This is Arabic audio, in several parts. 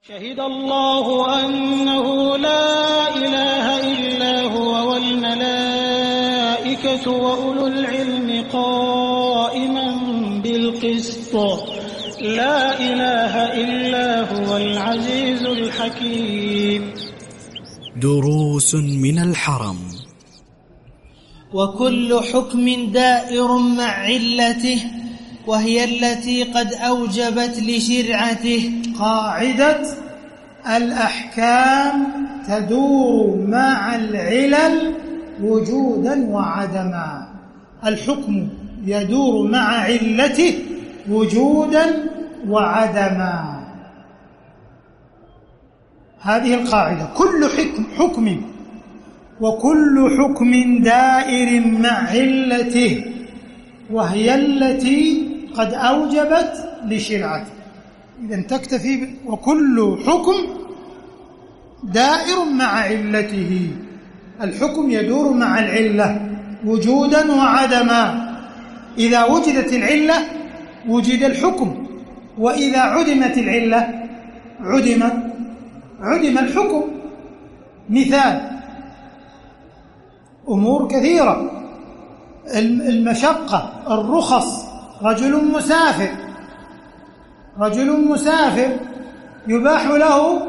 شهد الله أنه لا إله إلا هو والملائكة وأولو العلم قائما بالقسط لا إله إلا هو العزيز الحكيم. دروس من الحرم. وكل حكم دائر مع علته وهي التي قد أوجبت لشرعته. قاعدة الأحكام تدور مع العلل وجودا وعدما. الحكم يدور مع علته وجودا وعدما. هذه القاعدة. كل حكم وكل حكم دائر مع علته وهي التي قد أوجبت لشرعته. إذن تكتفي وكل حكم دائر مع علته. الحكم يدور مع العلة وجودا وعدما. إذا وجدت العلة وجد الحكم، وإذا عدمت العلة عدم الحكم. مثال أمور كثيرة: المشقة، الرخص. رجل مسافر يباح له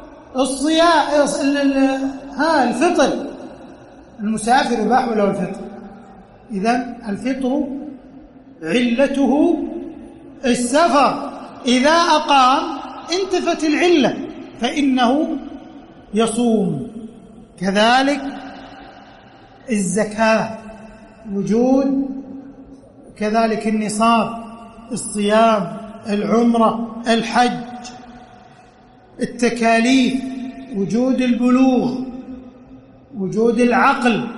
الفطر. المسافر يباح له الفطر. إذن الفطر علته السفر. إذا أقام انتفت العلة فإنه يصوم. كذلك الزكاة وجود، كذلك النصاب، الصيام، العمرة، الحج، التكاليف، وجود البلوغ، وجود العقل.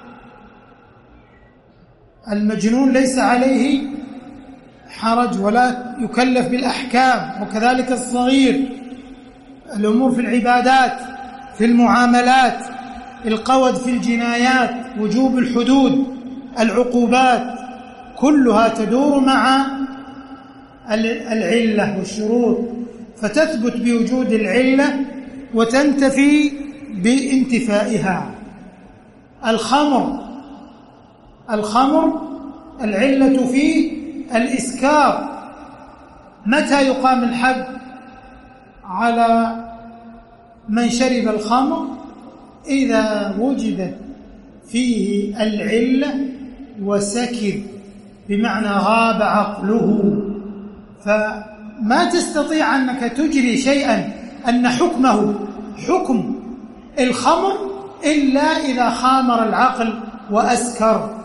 المجنون ليس عليه حرج ولا يكلف بالأحكام، وكذلك الصغير. الأمور في العبادات، في المعاملات، القود في الجنايات، وجوب الحدود، العقوبات، كلها تدور مع العلة والشروط، فتثبت بوجود العلة وتنتفي بانتفائها. الخمر العلة فيه الإسكار. متى يقام الحد على من شرب الخمر؟ إذا وجدت فيه العلة وسكر، بمعنى غاب عقله. فما تستطيع أنك تجري شيئا أن حكمه حكم الخمر إلا إذا خامر العقل وأسكر.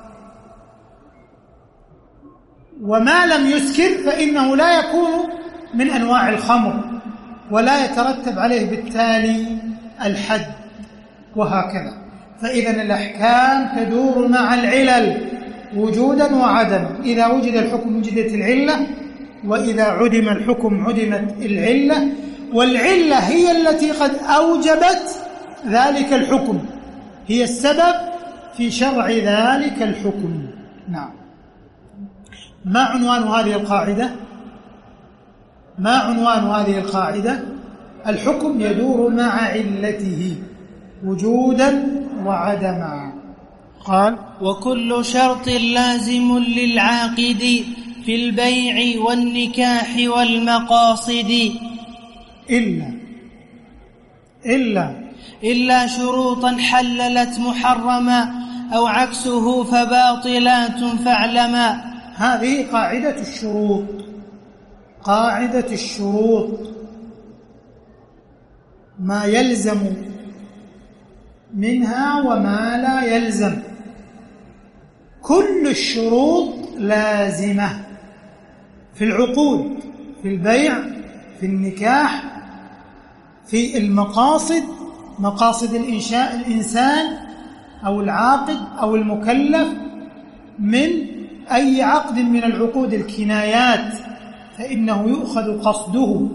وما لم يسكر فإنه لا يكون من أنواع الخمر ولا يترتب عليه بالتالي الحد، وهكذا. فإذا الأحكام تدور مع العلل وجودا وعدما. إذا وجد الحكم وجدت العلة، وإذا عدم الحكم عدمت العلة. والعلة هي التي قد أوجبت ذلك الحكم، هي السبب في شرع ذلك الحكم. نعم. ما عنوان هذه القاعدة؟ الحكم يدور مع علته وجودا وعدما. قال: وكل شرط لازم للعاقد في البيع والنكاح والمقاصد إلا شروطا حللت محرما أو عكسه فباطلات فاعلما. هذه قاعدة الشروط. ما يلزم منها وما لا يلزم. كل الشروط لازمة في العقود، في البيع، في النكاح، في المقاصد، مقاصد الإنسان أو العاقد أو المكلف من أي عقد من العقود. الكنايات فإنه يؤخذ قصده.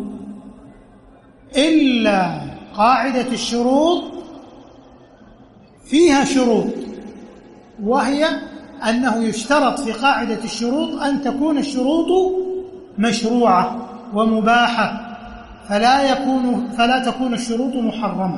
إلا قاعدة الشروط فيها شروط، وهي أنه يشترط في قاعدة الشروط أن تكون الشروط مشروعة ومباحة. فلا تكون الشروط محرمة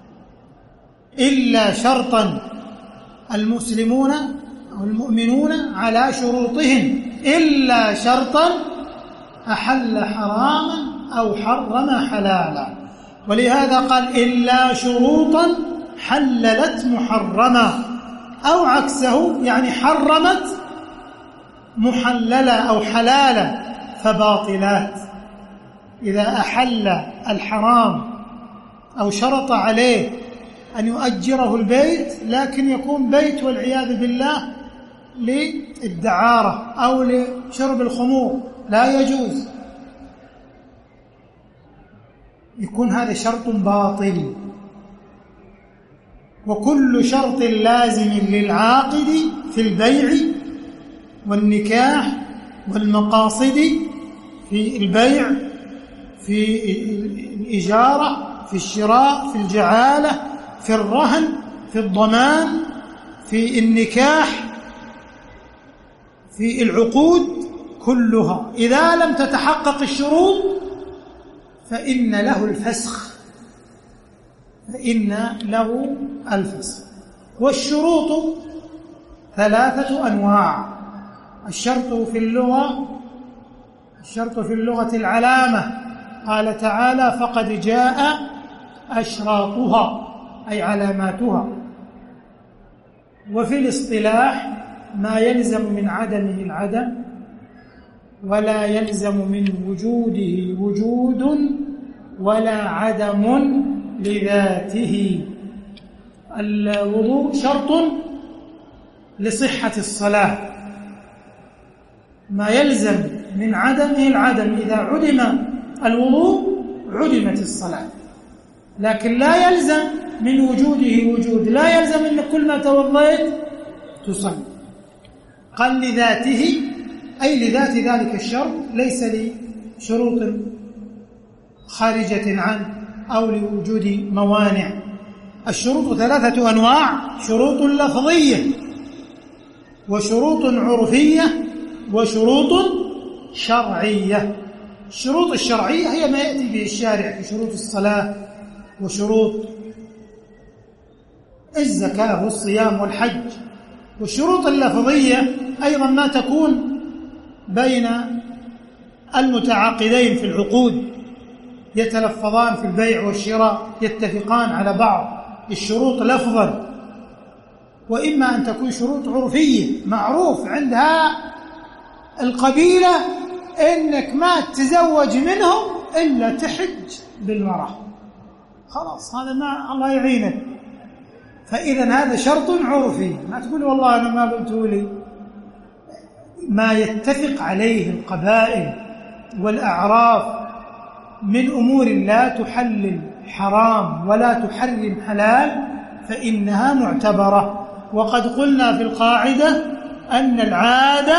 إلا شرطا المسلمون أو المؤمنون على شروطهم إلا شرطا أحل حراما أو حرم حلالا. ولهذا قال إلا شروطا حللت محرما، أو عكسه يعني حرمت محللا أو حلالا فباطلات. إذا أحل الحرام أو شرط عليه أن يؤجره البيت لكن يكون بيت والعياذ بالله للدعارة أو لشرب الخمور لا يجوز، يكون هذا شرط باطل. وكل شرط لازم للعاقد في البيع والنكاح والمقاصد، في البيع، في الإجارة، في الشراء، في الجعالة، في الرهن، في الضمان، في النكاح، في العقود كلها إذا لم تتحقق الشروط فإن له الفسخ. والشروط 3 أنواع. الشرط في اللغة العلامة، قال تعالى فقد جاء أشراطها أي علاماتها. وفي الاصطلاح ما يلزم من عدمه العدم ولا يلزم من وجوده وجود ولا عدم لذاته. الوضوء شرط لصحة الصلاة، ما يلزم من عدمه العدم، إذا عدم الوضوء عدمت الصلاة. لكن لا يلزم من وجوده وجود، لا يلزم أن كل ما توضيت تصلي. قال لذاته أي لذات ذلك الشرط، ليس لشروط خارجة عنه أو لوجود موانع. الشروط 3 أنواع: شروط لفظية وشروط عرفية وشروط شرعية. الشروط الشرعية هي ما يأتي به الشارع في شروط الصلاة وشروط الزكاة والصيام والحج. والشروط اللفظية أيضا ما تكون بين المتعاقدين في العقود، يتلفظان في البيع والشراء، يتفقان على بعض الشروط لفظا. وإما أن تكون شروط عرفية معروف عندها القبيلة إنك ما تتزوج منهم إلا تحج بالمرأة، خلاص هذا ما الله يعينك. فإذا هذا شرط عرفي، ما تقول والله أنا ما قلته لي. ما يتفق عليه القبائل والأعراف من أمور لا تحلل حرام ولا تحرم حلال فإنها معتبرة. وقد قلنا في القاعدة أن العادة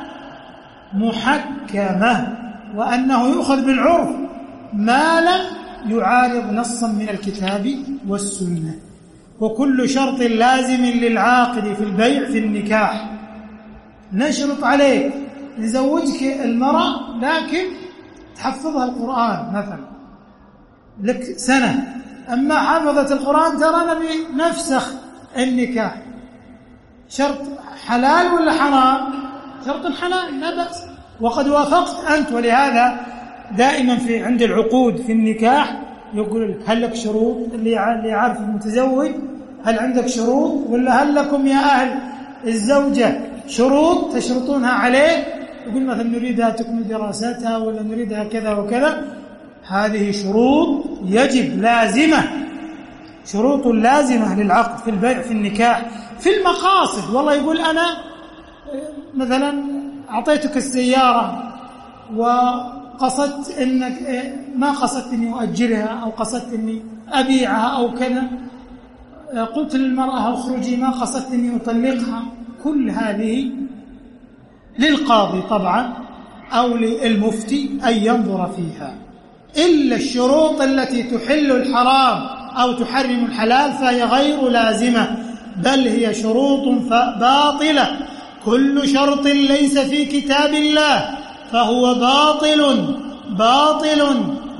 محكمة، وأنه يؤخذ بالعرف ما لم يعارض نصا من الكتاب والسنة. وكل شرط لازم للعاقد في البيع في النكاح، نشرط عليك نزوجك المرأة لكن تحفظها القرآن مثلا لك سنة، أما حفظت القرآن ترى نبي نفسخ النكاح. شرط حلال ولا حرام؟ شرط حلال لا بأس، وقد وافقت أنت. ولهذا دائما في عند العقود في النكاح يقول هل لك شروط؟ اللي يعرف المتزوج هل عندك شروط، ولا هل لكم يا أهل الزوجة شروط تشرطونها عليه؟ يقول مثلا نريدها تكمل دراستها ولا نريدها كذا وكذا. هذه شروط يجب لازمة، شروط لازمة للعقد في البيع في النكاح. في المقاصد والله يقول أنا مثلا أعطيتك السيارة وقصدت إنك ما قصدت إني أؤجرها أو قصدت إني أبيعها أو كذا، قلت للمرأة اخرجي ما قصدت إني أطلقها. كل هذه للقاضي طبعا أو للمفتي أن ينظر فيها، إلا الشروط التي تحل الحرام أو تحرم الحلال فهي غير لازمة، بل هي شروط باطلة. كل شرط ليس في كتاب الله فهو باطل باطل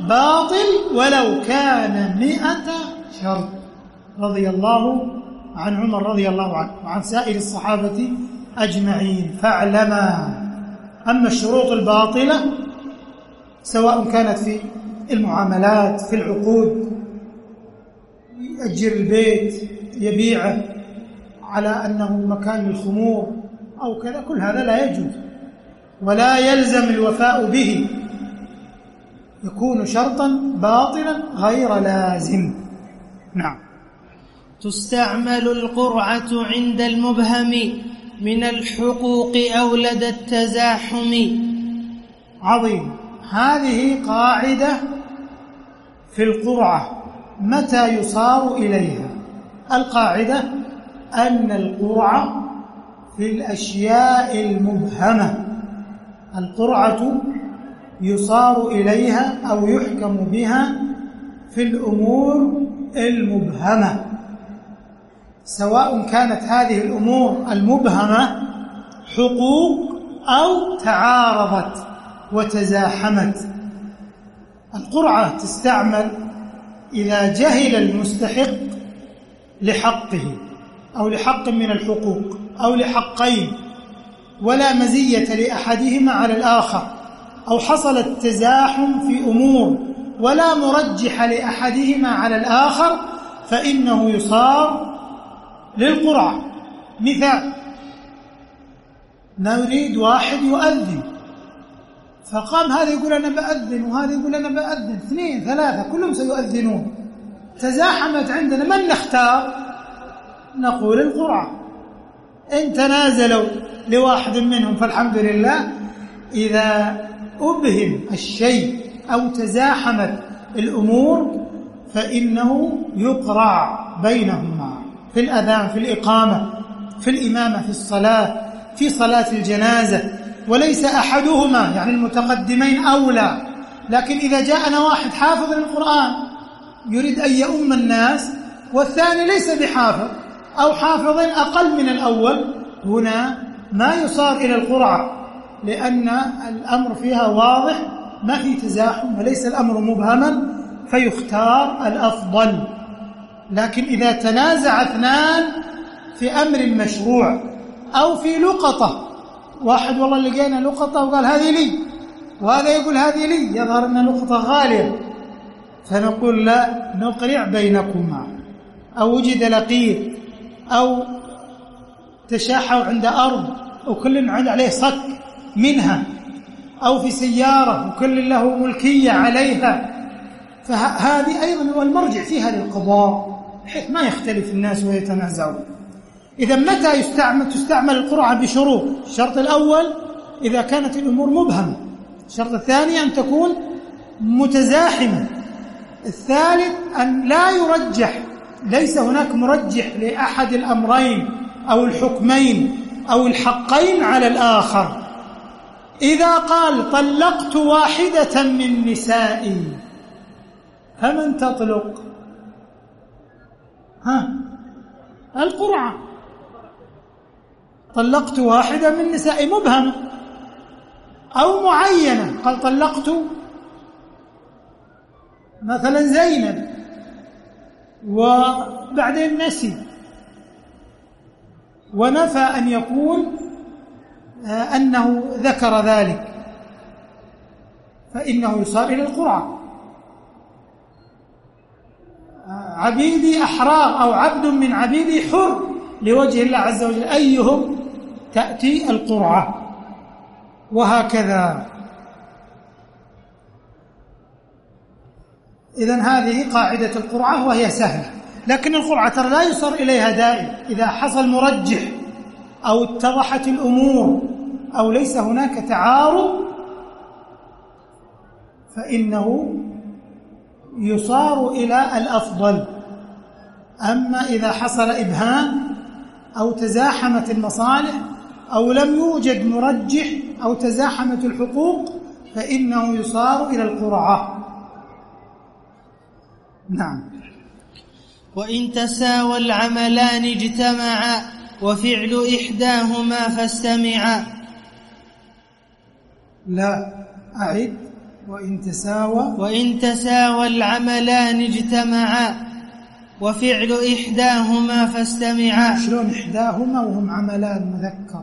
باطل ولو كان 100 شرط. رضي الله عن عمر رضي الله عنه وعن سائر الصحابة أجمعين. فاعلما أما الشروط الباطلة سواء كانت في المعاملات، في العقود، يأجر البيت يبيعه على أنه مكان للخمور أو كذا، كل هذا لا يجوز ولا يلزم الوفاء به، يكون شرطا باطلا غير لازم. نعم. تستعمل القرعة عند المبهم من الحقوق أو لدى التزاحم. عظيم. هذه قاعدة في القرعة متى يصار إليها. القاعدة أن القرعة في الأشياء المبهمة، القرعة يصار إليها أو يحكم بها في الأمور المبهمة، سواء كانت هذه الأمور المبهمة حقوق أو تعارضت وتزاحمت. القرعة تستعمل إذا جهل المستحق لحقه أو لحق من الحقوق أو لحقين ولا مزية لأحدهما على الآخر، أو حصل التزاحم في أمور ولا مرجح لأحدهما على الآخر، فإنه يصار للقرعة. مثال: نريد واحد يؤذن، فقام هذا يقول أنا بأذن وهذا يقول أنا بأذن، 2 3 كلهم سيؤذنون، تزاحمت عندنا، من نختار؟ نقول القرعة. إن تنازلوا لواحد منهم فالحمد لله، إذا أبهم الشيء أو تزاحمت الأمور فإنه يقرع بينهما في الأذان، في الإقامة، في الإمامة، في الصلاة، في صلاة الجنازة، وليس أحدهما يعني المتقدمين أولى. لكن إذا جاءنا واحد حافظ للقرآن يريد أن يؤم الناس والثاني ليس بحافظ أو حافظ أقل من الأول، هنا ما يصار إلى القرعة، لأن الأمر فيها واضح، ما في تزاحم وليس الأمر مبهما، فيختار الأفضل. لكن إذا تنازع 2 في أمر مشروع أو في لقطة، واحد والله لقينا لقطة وقال هذه لي، وهذا يقول هذه لي، يظهر أن لقطة غالية، فنقول لا، نقرع بينكما. أو وجد لقيط أو تشاحوا عند أرض وكل عليه صك منها، أو في سيارة وكل له ملكية عليها، فهذه أيضا هو المرجع فيها للقضاء بحيث ما يختلف الناس ويتنازعون. إذا متى تستعمل القرعة؟ بشروط. الشرط الأول إذا كانت الأمور مبهمة، الشرط الثاني أن تكون متزاحمة، الثالث أن لا يرجح، ليس هناك مرجح لأحد الأمرين أو الحكمين أو الحقين على الآخر. إذا قال طلقت واحدة من نسائي، فمن تطلق؟ القرعة. طلقت واحدة من نسائي مبهمة أو معينة، قال طلقت مثلا زينب وبعدين نسي ونفى أن يكون أنه ذكر ذلك، فإنه يصار إلى القرعة. عبيدي أحرار أو عبد من عبيدي حر لوجه الله عز وجل، أيهم تأتي القرعة، وهكذا. إذن هذه قاعدة القرعة وهي سهلة، لكن القرعة ترى لا يصار إليها دائم. إذا حصل مرجح أو اتضحت الأمور أو ليس هناك تعارض فإنه يصار إلى الأفضل. أما إذا حصل إبهام أو تزاحمت المصالح أو لم يوجد مرجح أو تزاحمت الحقوق فإنه يصار إلى القرعة. نعم. وإن تساوى العملان اجتمعا وفعل إحداهما فاستمعا. لا، أعد. وإن تساوى العملان اجتمعا وفعل إحداهما فاستمعا. شلون إحداهما وهم عملان مذكر؟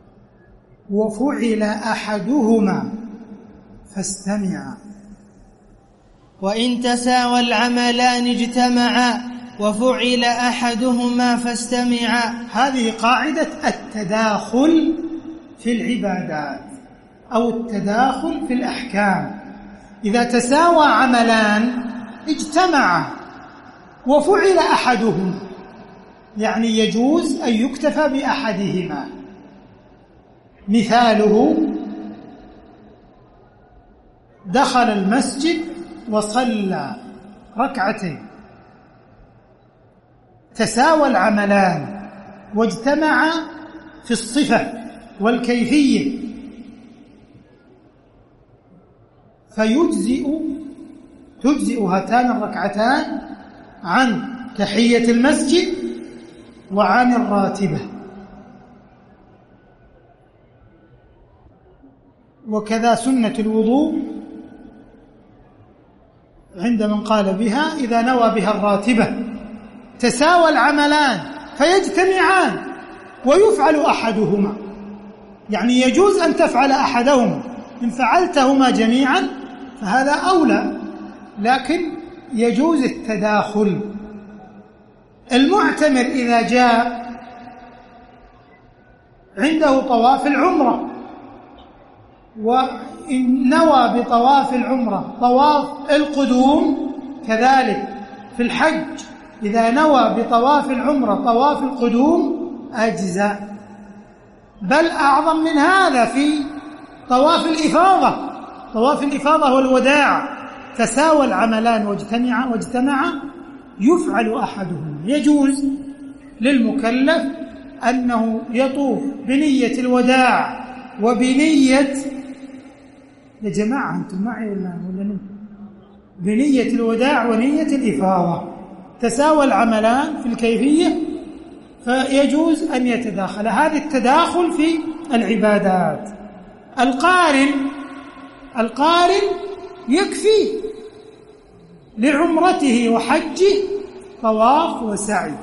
وفعل أحدهما فاستمعا. وإن تساوى العملان اجتمعا وفعل أحدهما فاستمعا. هذه قاعدة التداخل في العبادات أو التداخل في الأحكام. إذا تساوى عملان اجتمعا وفعل أحدهما، يعني يجوز أن يكتفى بأحدهما. مثاله: دخل المسجد وصلى ركعتين، تساوى العملان واجتمعا في الصفة والكيفية، تجزئ هاتان الركعتان عن تحية المسجد وعن الراتبة. وكذا سنة الوضوء عند من قال بها إذا نوى بها الراتبة، تساوى العملان فيجتمعان ويفعل أحدهما، يعني يجوز أن تفعل أحدهما، إن فعلتهما جميعا فهذا أولى، لكن يجوز التداخل. المعتمر إذا جاء عنده طواف العمرة ونوى بطواف العمرة طواف القدوم، كذلك في الحج إذا نوى بطواف العمرة طواف القدوم أجزاء، بل أعظم من هذا في طواف الإفاضة. طواف الإفاضة والوداع تساوى العملان واجتمعا يفعل أحدهم. يجوز للمكلف أنه يطوف بنية الوداع وبنية، يا جماعة أنتم معي ولا بنية الوداع ونية الإفاضة، تساوى العملان في الكيفية فيجوز أن يتداخل. هذا التداخل في العبادات. القارن يكفي لعمرته وحجه طواف وسعي،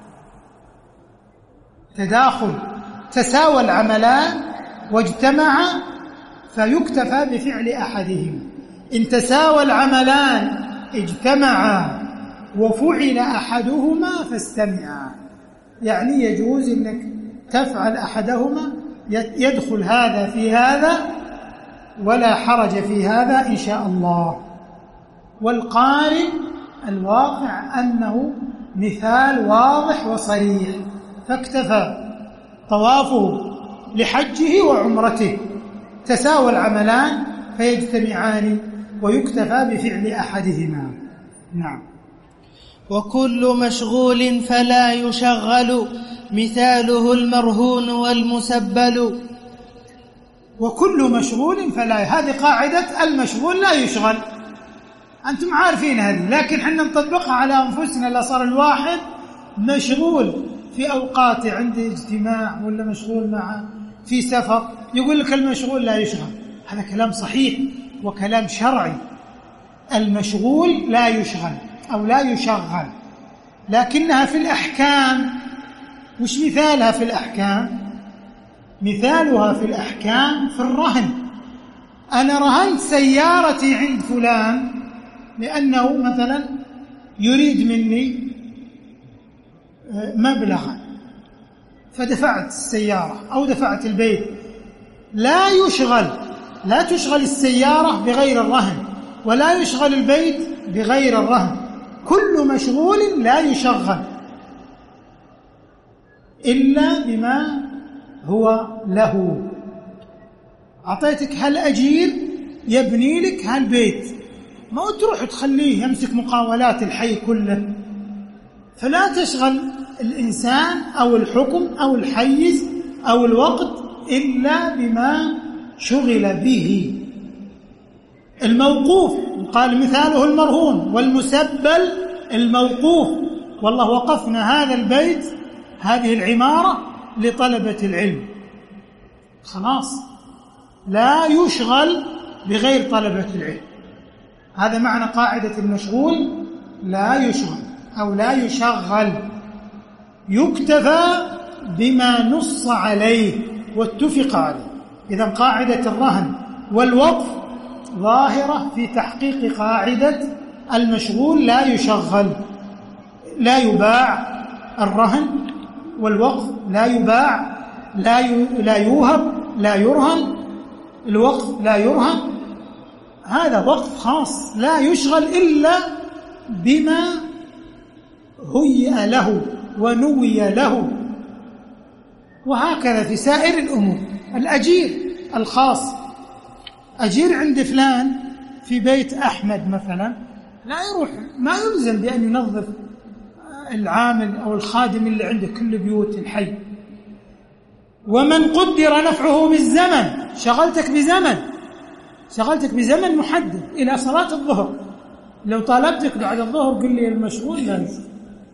تداخل، تساوى العملان واجتمعا فيكتفى بفعل أحدهما. إن تساوى العملان اجتمعا وفعل أحدهما فاستمعا، يعني يجوز أنك تفعل أحدهما، يدخل هذا في هذا ولا حرج في هذا إن شاء الله. والقارن الواقع أنه مثال واضح وصريح، فاكتفى طوافه لحجه وعمرته، تساوى العملان فيجتمعان ويكتفى بفعل أحدهما. نعم. وكل مشغول فلا يشغل مثاله المرهون والمسبل. وكل مشغول فلا، هذه قاعدة المشغول لا يشغل، أنتم عارفين هذه، لكن حنا نطبقها على أنفسنا. لا صار الواحد مشغول في أوقات عند اجتماع ولا مشغول مع في سفر، يقول لك المشغول لا يشغل. هذا كلام صحيح وكلام شرعي. المشغول لا يشغل أو لا يشغل، لكنها في الأحكام. وش مثالها في الأحكام؟ مثالها في الأحكام في الرهن. أنا رهنت سيارتي عند فلان لأنه مثلا يريد مني مبلغا، فدفعت السيارة أو دفعت البيت. لا تشغل السيارة بغير الرهن، ولا يشغل البيت بغير الرهن. كل مشغول لا يشغل إلا بما هو له. أعطيتك هالأجير يبني لك هالبيت، ما تروح تخليه يمسك مقاولات الحي كله. فلا تشغل الإنسان أو الحكم أو الحيز أو الوقت إلا بما شغل به. الموقوف قال مثاله المرهون، والمسبل الموقوف. والله وقفنا هذا البيت، هذه العمارة لطلبة العلم، خلاص لا يشغل بغير طلبة العلم. هذا معنى قاعدة المشغول لا يشغل أو لا يشغل، يكتفى بما نص عليه واتفق عليه. إذن قاعدة الرهن والوقف ظاهرة في تحقيق قاعدة المشغول لا يشغل. لا يباع الرهن والوقف، لا يباع، لا يوهب، لا يرهن. الوقف لا يرهن، هذا وقف خاص لا يشغل إلا بما هيئ له ونوي له. وهكذا في سائر الأمور. الأجير الخاص، أجير عند فلان في بيت أحمد مثلا، لا يروح، ما يلزم بأن ينظف العامل أو الخادم اللي عنده كل بيوت الحي. ومن قدر نفعه بالزمن، شغلتك بزمن محدد إلى صلاة الظهر، لو طالبتك بعد الظهر قل لي المشغول لا يشغل،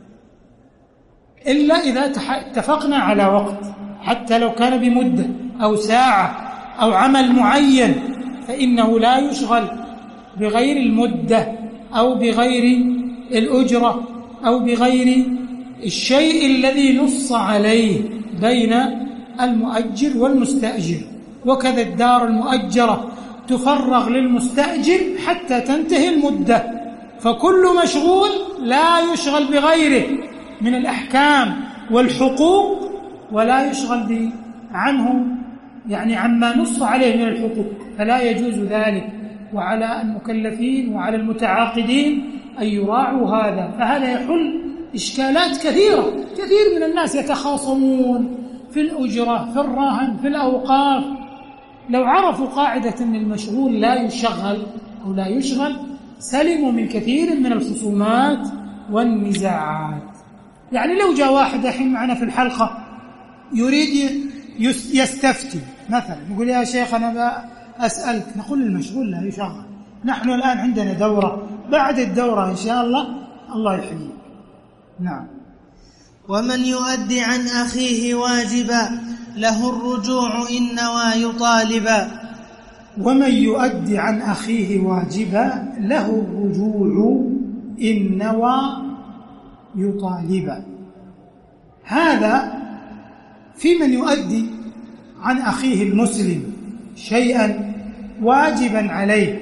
إلا إذا اتفقنا على وقت، حتى لو كان بمدة أو ساعة أو عمل معين، فإنه لا يشغل بغير المدة أو بغير الأجرة أو بغير الشيء الذي نص عليه بين المؤجر والمستأجر. وكذا الدار المؤجرة تفرغ للمستأجر حتى تنتهي المدة. فكل مشغول لا يشغل بغيره من الأحكام والحقوق، ولا يشغل عنه يعني عما نص عليه من الحقوق، فلا يجوز ذلك. وعلى المكلفين وعلى المتعاقدين أن يراعوا هذا. فهذا يحل إشكالات كثيرة. كثير من الناس يتخاصمون في الأجرة، في الرهن، في الأوقاف. لو عرفوا قاعدة أن المشغول لا يشغل أو لا يشغل سلموا من كثير من الخصومات والنزاعات. يعني لو جاء واحد الحين معنا في الحلقة يريد يستفتي مثلا، يقول يا شيخ أنا أسألك، نقول المشغول لا يشغل. نحن الآن عندنا دورة، بعد الدورة إن شاء الله يحييك. نعم. ومن يؤدي عن أخيه واجبا له الرجوع إن نوى يطالبا. ومن يؤدي عن أخيه واجبا له الرجوع إن نوى يطالبا. هذا في من يؤدي عن أخيه المسلم شيئا واجبا عليه،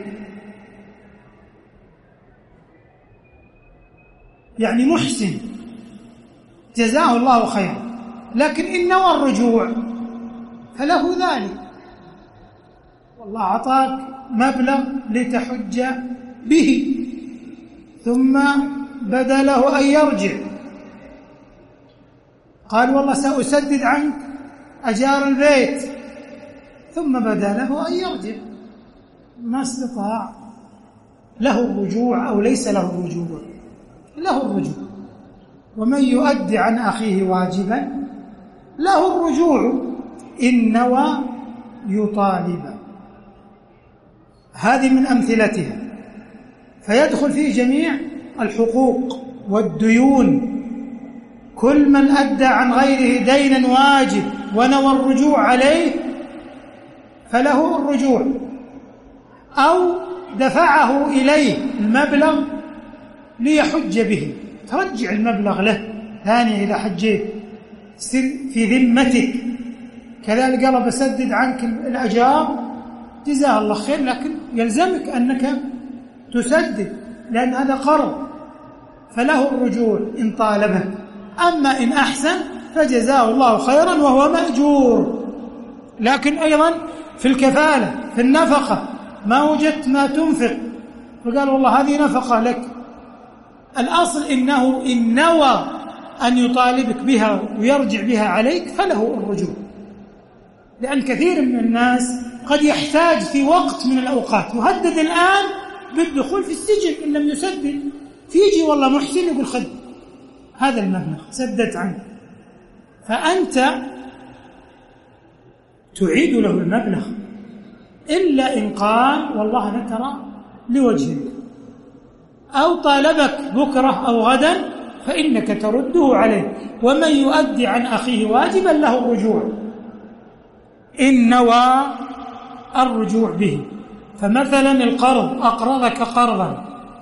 يعني محسن جزاه الله خيرا، لكن إن نوى الرجوع فله ذلك. والله أعطاك مبلغ لتحج به ثم بدا له أن يرجع، قال والله سأسدد عنك أجار البيت، ثم بدا له أن يرجع، ما استطاع، له الرجوع أو ليس له الرجوع؟ له الرجوع. ومن يؤدي عن أخيه واجبا له الرجوع إن نوى يطالبا. هذه من أمثلتها، فيدخل فيه جميع الحقوق والديون. كل من أدى عن غيره دينا واجب ونوى الرجوع عليه فله الرجوع، أو دفعه إليه المبلغ ليحج به، ترجع المبلغ له ثاني إذا حجيت، في ذمتك. كذلك قال بسدد عنك الأجار، جزاه الله خير، لكن يلزمك أنك تسدد لأن هذا قرض، فله الرجوع إن طالبه. أما إن أحسن فجزاه الله خيرا وهو مأجور. لكن أيضا في الكفالة، في النفقة، ما وجدت ما تنفق فقال والله هذه نفقة لك، الأصل إنه إن نوى أن يطالبك بها ويرجع بها عليك فله الرجوع. لأن كثير من الناس قد يحتاج في وقت من الأوقات، يهدد الآن بالدخول في السجن إن لم يسدد، فيجي والله محسن يقول خذ هذا المبلغ سددت عنك، فأنت تعيد له المبلغ، إلا إن قال والله أنا ترى لوجه الله، أو طالبك بكرة أو غدا فإنك ترده عليه. ومن يؤدي عن أخيه واجبا له الرجوع إن نوى الرجوع به. فمثلا القرض، أقرضك قرضا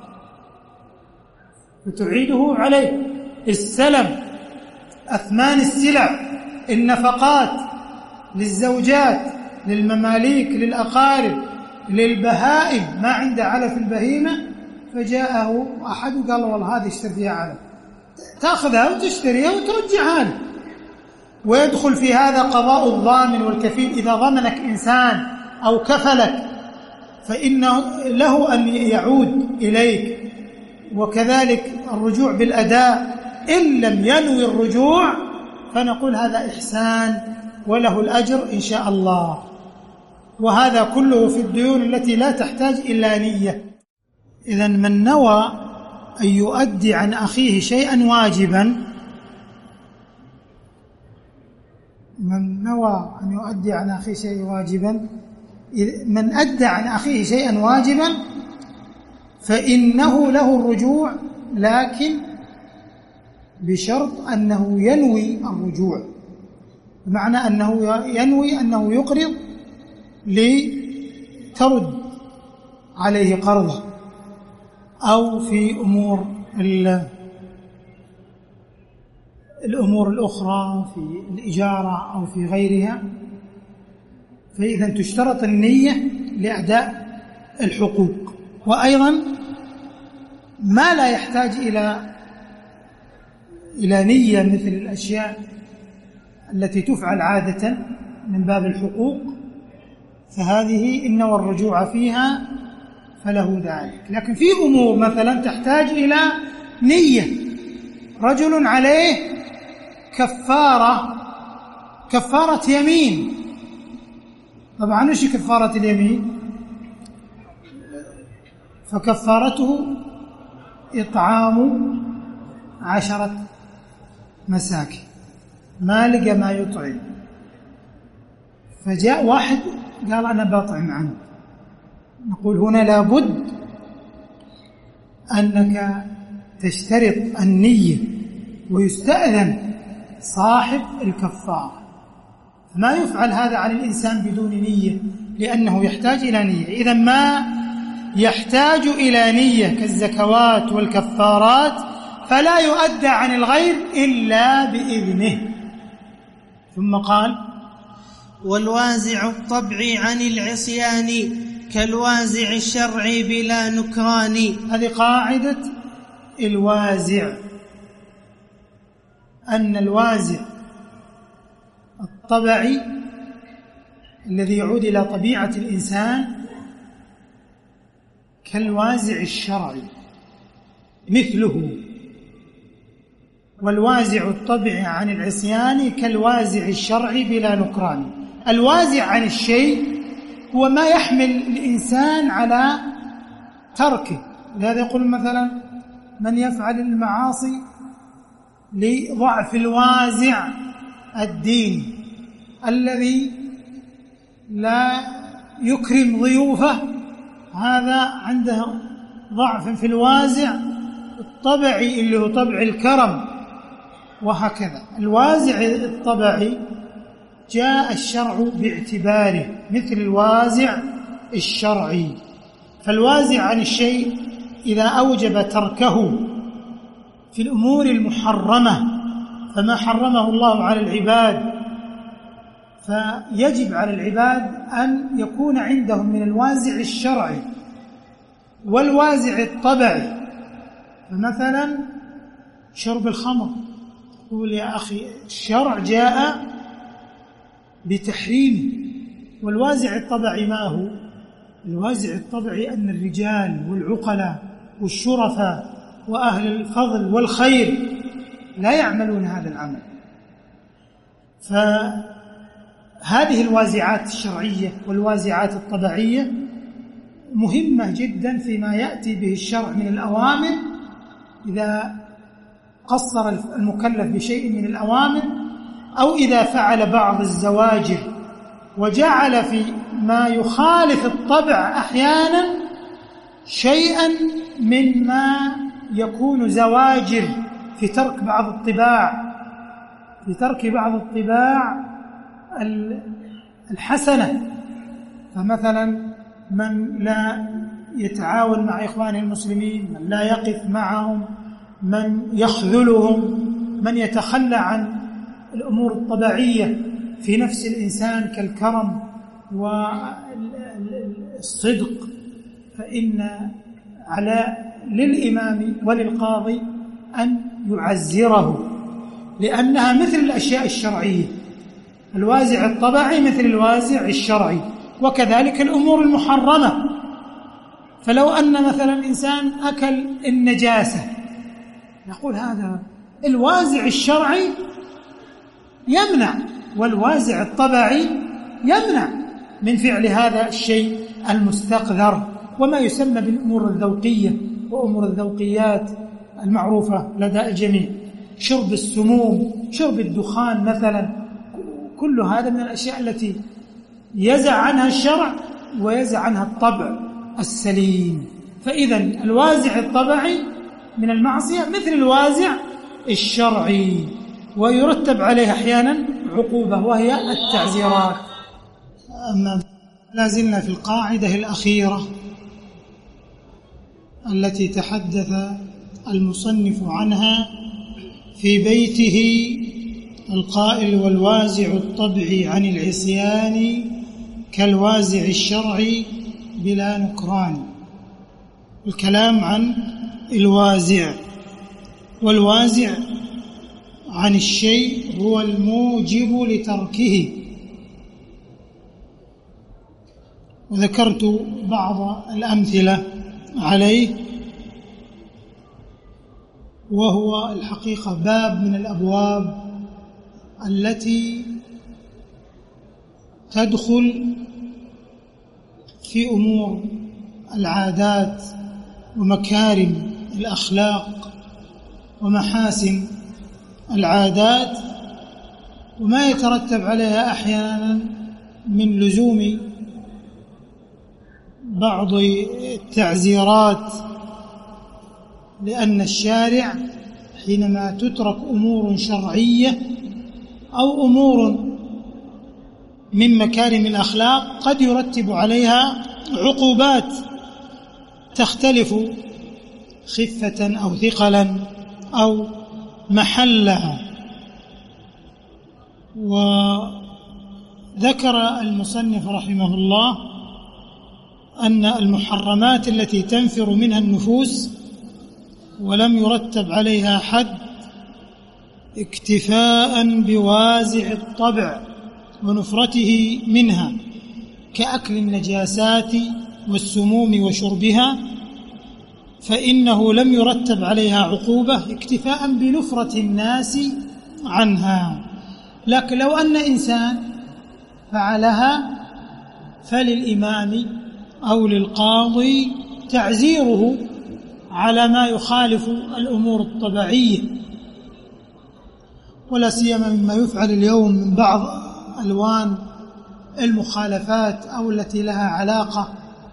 وتعيده عليه، السلم، أثمان السلع، النفقات للزوجات، للمماليك، للأقارب، للبهائم، ما عنده علف البهيمة فجاءه أحد وقال والله هذه اشتري فيها علف، تأخذها وتشتريها وترجعها له. ويدخل في هذا قضاء الضامن والكفيل، إذا ضمنك إنسان أو كفلك فإنه له أن يعود إليك، وكذلك الرجوع بالأداء. إن لم ينوي الرجوع فنقول هذا إحسان وله الأجر إن شاء الله. وهذا كله في الديون التي لا تحتاج إلا نية. إذن من نوى أن يؤدي عن أخيه شيئا واجبا، من نوى أن يؤدي عن أخيه شيئا واجبا، من أدى عن أخيه شيئا واجبا فإنه له الرجوع، لكن بشرط أنه ينوي الرجوع، بمعنى أنه ينوي أنه يقرض لترد عليه قرضه، أو في الأمور الأخرى في الإجارة أو في غيرها. فإذا تشترط النية لأداء الحقوق. وأيضا ما لا يحتاج إلى نية مثل الأشياء التي تفعل عادة من باب الحقوق، فهذه إن نوى الرجوع فيها فله ذلك. لكن في أمور مثلا تحتاج إلى نية، رجل عليه كفارة يمين. طبعا وش كفارة اليمين؟ فكفارته إطعام 10 مساكين، ما لقى ما يطعم، فجاء واحد قال أنا بطعم عنه. نقول هنا لابد أنك تشترط النية، ويستأذن صاحب الكفارة. ما يفعل هذا عن الإنسان بدون نية، لأنه يحتاج إلى نية. إذا ما يحتاج إلى نية كالزكوات والكفارات فلا يؤدى عن الغير إلا بإذنه. ثم قال: والوازع الطبعي عن العصيان كالوازع الشرعي بلا نكران. هذه قاعدة الوازع، أن الوازع الطبعي الذي يعود إلى طبيعة الإنسان كالوازع الشرعي مثله، والوازع الطبعي عن العصيان كالوازع الشرعي بلا نكران. الوازع عن الشيء هو ما يحمل الإنسان على تركه. لهذا يقول مثلا من يفعل المعاصي لضعف الوازع الدين الذي لا يكرم ضيوفه، هذا عنده ضعف في الوازع الطبعي اللي هو طبع الكرم. وهكذا الوازع الطبعي جاء الشرع باعتباره مثل الوازع الشرعي. فالوازع عن الشيء إذا أوجب تركه في الأمور المحرمة، فما حرمه الله على العباد فيجب على العباد أن يكون عندهم من الوازع الشرعي والوازع الطبعي. فمثلا شرب الخمر، يقول يا أخي الشرع جاء بتحريمه، والوازع الطبعي ما هو؟ الوازع الطبعي أن الرجال والعقلاء والشرفاء وأهل الفضل والخير لا يعملون هذا العمل. فهذه الوازعات الشرعية والوازعات الطبيعية مهمة جدا فيما يأتي به الشرع من الأوامر. إذا قصر المكلف بشيء من الأوامر، أو إذا فعل بعض الزواجر وجعل في ما يخالف الطبع أحيانا شيئا مما يكون زواجر في ترك بعض الطباع الحسنة. فمثلا من لا يتعاون مع إخوانه المسلمين، من لا يقف معهم، من يخذلهم، من يتخلى عن الأمور الطبيعية في نفس الإنسان كالكرم والصدق، فإن على للإمام وللقاضي أن يعزره، لأنها مثل الأشياء الشرعية، الوازع الطبعي مثل الوازع الشرعي، وكذلك الأمور المحرمة. فلو أن مثلا إنسان أكل النجاسة، نقول هذا الوازع الشرعي يمنع، والوازع الطبعي يمنع من فعل هذا الشيء المستقذر، وما يسمى بالأمور الذوقية وأمور الذوقيات المعروفة لدى الجميع، شرب السموم، شرب الدخان مثلا، كل هذا من الأشياء التي يزع عنها الشرع ويزع عنها الطبع السليم. فإذا الوازع الطبعي من المعصية مثل الوازع الشرعي، ويرتب عليه أحيانا عقوبة وهي التعزيرات. أما لازلنا في القاعدة الأخيرة التي تحدث المصنف عنها في بيته القائل: والوازع الطبعي عن العصيان كالوازع الشرعي بلا نكران. الكلام عن الوازع، والوازع عن الشيء هو الموجب لتركه، وذكرت بعض الأمثلة عليه، وهو الحقيقة باب من الأبواب التي تدخل في أمور العادات ومكارم الأخلاق ومحاسن العادات، وما يترتب عليها أحيانا من لزوم بعض التعزيرات، لأن الشارع حينما تترك أمور شرعية أو أمور من مكارم الأخلاق قد يرتب عليها عقوبات تختلف خفة أو ثقلا أو محلها. وذكر المصنف رحمه الله أن المحرمات التي تنفر منها النفوس ولم يرتب عليها حد اكتفاء بوازع الطبع ونفرته منها، كأكل النجاسات والسموم وشربها، فإنه لم يرتب عليها عقوبة اكتفاء بنفرة الناس عنها. لكن لو أن إنسان فعلها فللإمام أو للقاضي تعزيره على ما يخالف الأمور الطبيعية، ولا سيما مما يفعل اليوم من بعض ألوان المخالفات أو التي لها علاقة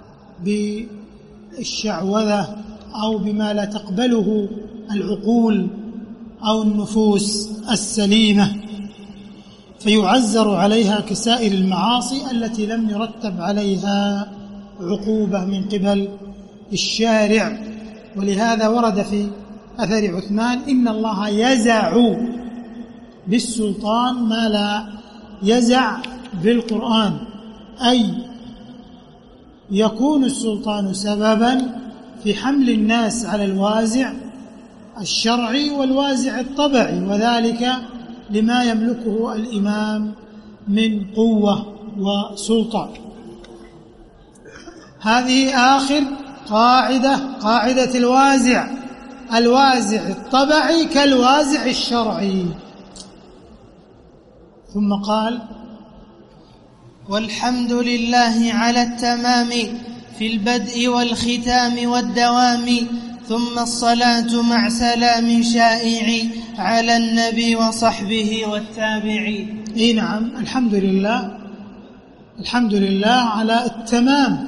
بالشعوذة أو بما لا تقبله العقول أو النفوس السليمة، فيعزر عليها كسائر المعاصي التي لم يرتب عليها عقوبة من قبل الشارع. ولهذا ورد في أثر عثمان: إن الله يزع بالسلطان ما لا يزع بالقرآن، أي يكون السلطان سببا في حمل الناس على الوازع الشرعي والوازع الطبعي، وذلك لما يملكه الإمام من قوة وسلطة. هذه آخر قاعدة الوازع، الوازع الطبعي كالوازع الشرعي. ثم قال: والحمد لله على التمام في البدء والختام والدوام، ثم الصلاة مع سلام شائع على النبي وصحبه والتابعين. نعم، الحمد لله على التمام.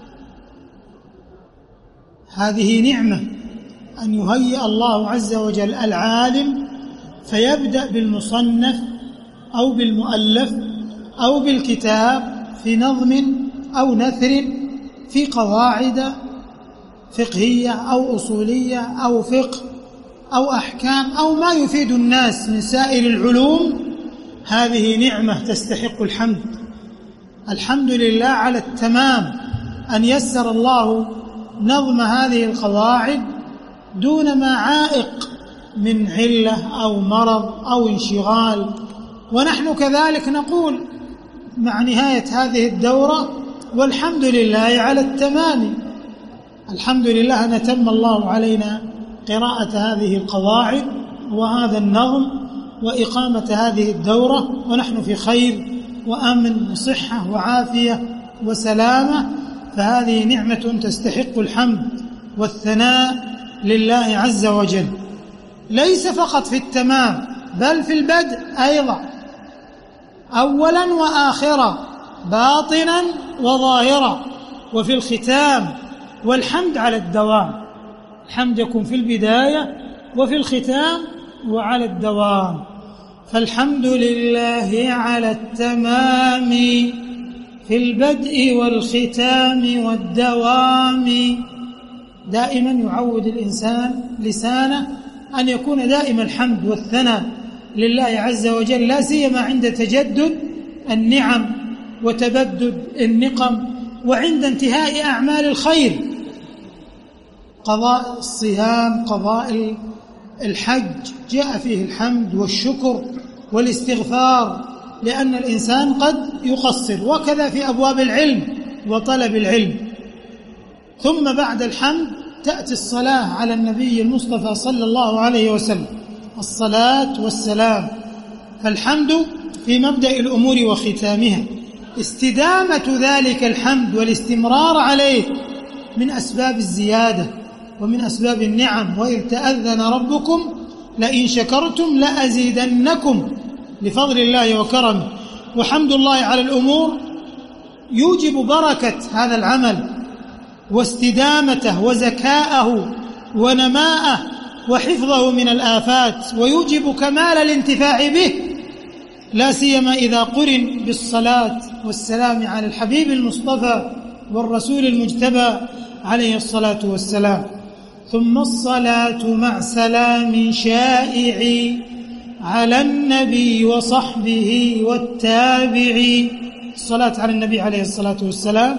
هذه نعمة أن يهيئ الله عز وجل العالم فيبدأ بالمصنف أو بالمؤلف أو بالكتاب في نظم أو نثر في قواعد فقهية أو أصولية أو فقه أو أحكام أو ما يفيد الناس من سائر العلوم، هذه نعمة تستحق الحمد. الحمد لله على التمام أن يسر الله نظم هذه القواعد دون ما عائق من علة أو مرض أو انشغال. ونحن كذلك نقول مع نهاية هذه الدورة والحمد لله على التمام. الحمد لله أن أتم الله علينا قراءة هذه القواعد وهذا النظم وإقامة هذه الدورة، ونحن في خير وأمن وصحة وعافية وسلامة، فهذه نعمة تستحق الحمد والثناء لله عز وجل، ليس فقط في التمام بل في البدء أيضا، أولا وآخرا، باطنا وظاهرا، وفي الختام. والحمد على الدوام، الحمد يكون في البداية وفي الختام وعلى الدوام. فالحمد لله على التمام في البدء والختام والدوام. دائما يعود الإنسان لسانه أن يكون دائما الحمد والثناء لله عز وجل، لا سيما عند تجدد النعم وتبدد النقم وعند انتهاء أعمال الخير، قضاء الصيام، قضاء الحج، جاء فيه الحمد والشكر والاستغفار، لأن الإنسان قد يقصر. وكذا في أبواب العلم وطلب العلم. ثم بعد الحمد تأتي الصلاة على النبي المصطفى صلى الله عليه وسلم، الصلاة والسلام. فالحمد في مبدأ الأمور وختامها. استدامة ذلك الحمد والاستمرار عليه من أسباب الزيادة ومن أسباب النعم. وإذ تأذن ربكم لئن شكرتم لأزيدنكم، لفضل الله وكرمه. وحمد الله على الأمور يوجب بركة هذا العمل واستدامته وزكاءه ونماءه وحفظه من الآفات، ويوجب كمال الانتفاع به، لا سيما إذا قرن بالصلاة والسلام على الحبيب المصطفى والرسول المجتبى عليه الصلاة والسلام. ثم الصلاة مع سلام شائع على النبي وصحبه والتابع. الصلاة على النبي عليه الصلاة والسلام،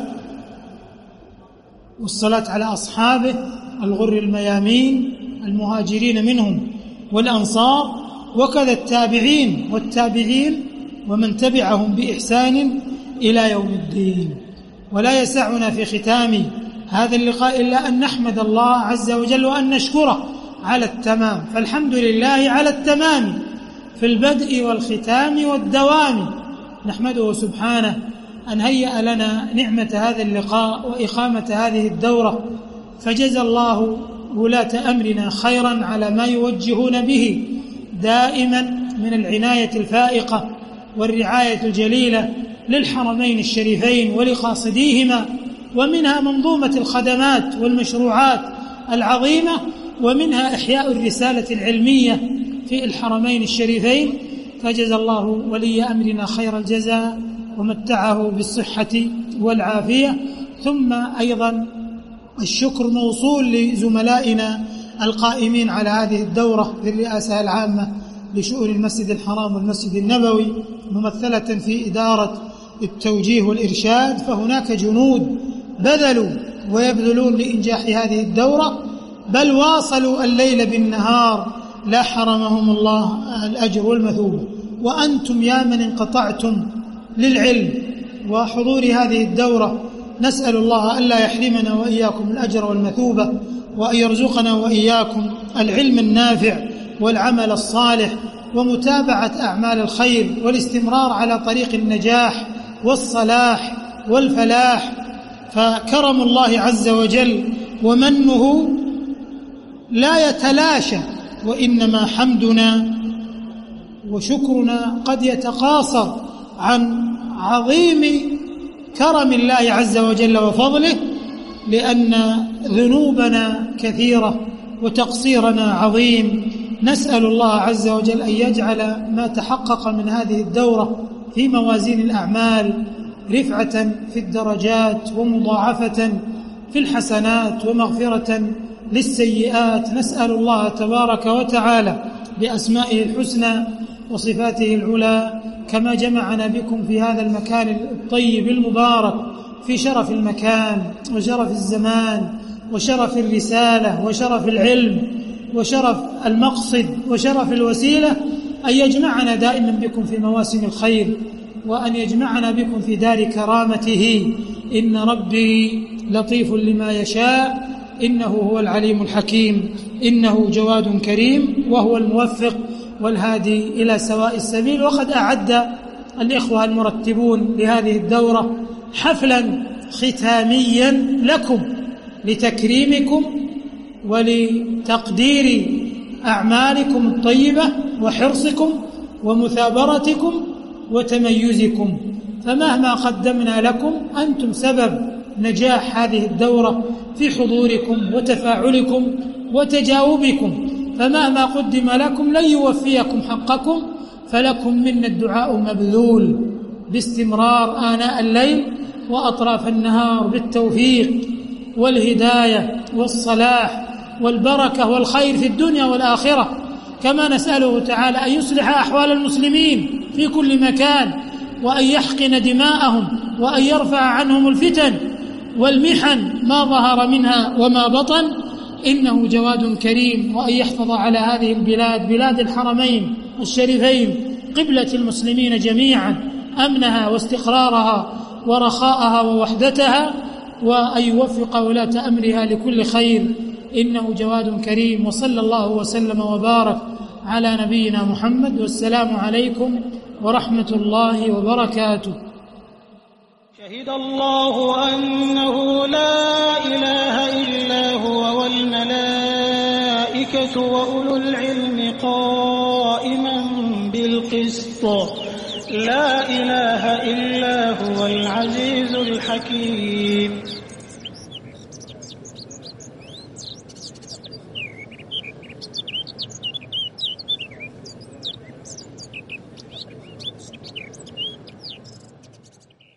والصلاة على أصحابه الغر الميامين المهاجرين منهم والأنصار، وكذا التابعين والتابعين ومن تبعهم بإحسان إلى يوم الدين. ولا يسعنا في ختام هذا اللقاء إلا أن نحمد الله عز وجل وأن نشكره على التمام. فالحمد لله على التمام في البدء والختام والدوام. نحمده سبحانه أن هيأ لنا نعمة هذا اللقاء وإقامة هذه الدورة، فجزى الله ولاة أمرنا خيرا على ما يوجهون به دائما من العناية الفائقة والرعاية الجليلة للحرمين الشريفين ولقاصديهما، ومنها منظومة الخدمات والمشروعات العظيمة، ومنها إحياء الرسالة العلمية في الحرمين الشريفين. فجزى الله ولي أمرنا خير الجزاء ومتعه بالصحة والعافية. ثم أيضا الشكر موصول لزملائنا القائمين على هذه الدورة في الرئاسة العامة لشؤون المسجد الحرام والمسجد النبوي، ممثلة في إدارة التوجيه والإرشاد. فهناك جنود بذلوا ويبذلون لإنجاح هذه الدورة، بل واصلوا الليل بالنهار، لا حرمهم الله الأجر والمثوبة. وأنتم يا من انقطعتم للعلم وحضور هذه الدورة، نسأل الله ألا يحرمنا وإياكم الأجر والمثوبة، وأن يرزقنا وإياكم العلم النافع والعمل الصالح ومتابعة أعمال الخير والاستمرار على طريق النجاح والصلاح والفلاح. فكرم الله عز وجل ومنه لا يتلاشى، وإنما حمدنا وشكرنا قد يتقاصر عن عظيم كرم الله عز وجل وفضله، لأن ذنوبنا كثيرة وتقصيرنا عظيم. نسأل الله عز وجل أن يجعل ما تحقق من هذه الدورة في موازين الأعمال رفعة في الدرجات ومضاعفة في الحسنات ومغفرة للسيئات. نسأل الله تبارك وتعالى بأسمائه الحسنى وصفاته العلى كما جمعنا بكم في هذا المكان الطيب المبارك في شرف المكان وشرف الزمان وشرف الرسالة وشرف العلم وشرف المقصد وشرف الوسيلة، أن يجمعنا دائما بكم في مواسم الخير، وأن يجمعنا بكم في دار كرامته. إن ربي لطيف لما يشاء، إنه هو العليم الحكيم، إنه جواد كريم، وهو الموفق والهادي إلى سواء السبيل. وقد أعد الإخوة المرتبون لهذه الدورة حفلا ختاميا لكم لتكريمكم ولتقدير أعمالكم الطيبة وحرصكم ومثابرتكم وتميزكم، فمهما قدمنا لكم أنتم سبب نجاح هذه الدورة في حضوركم وتفاعلكم وتجاوبكم، فمهما قدم لكم لن يوفيكم حقكم، فلكم منا الدعاء مبذول باستمرار آناء الليل وأطراف النهار بالتوفيق والهداية والصلاح والبركة والخير في الدنيا والآخرة. كما نسأله تعالى أن يصلح أحوال المسلمين في كل مكان، وأن يحقن دماءهم، وأن يرفع عنهم الفتن والمحن ما ظهر منها وما بطن، إنه جواد كريم. وأن يحفظ على هذه البلاد، بلاد الحرمين الشريفين، قبلة المسلمين جميعا، أمنها واستقرارها ورخاءها ووحدتها، وأن يوفق ولاة أمرها لكل خير، إنه جواد كريم. وصلى الله وسلم وبارك على نبينا محمد، والسلام عليكم ورحمة الله وبركاته. شهد الله أنه لا إله إلا هو والملائكة وأولو العلم قائما بالقسط، لا إله إلا هو العزيز الحكيم.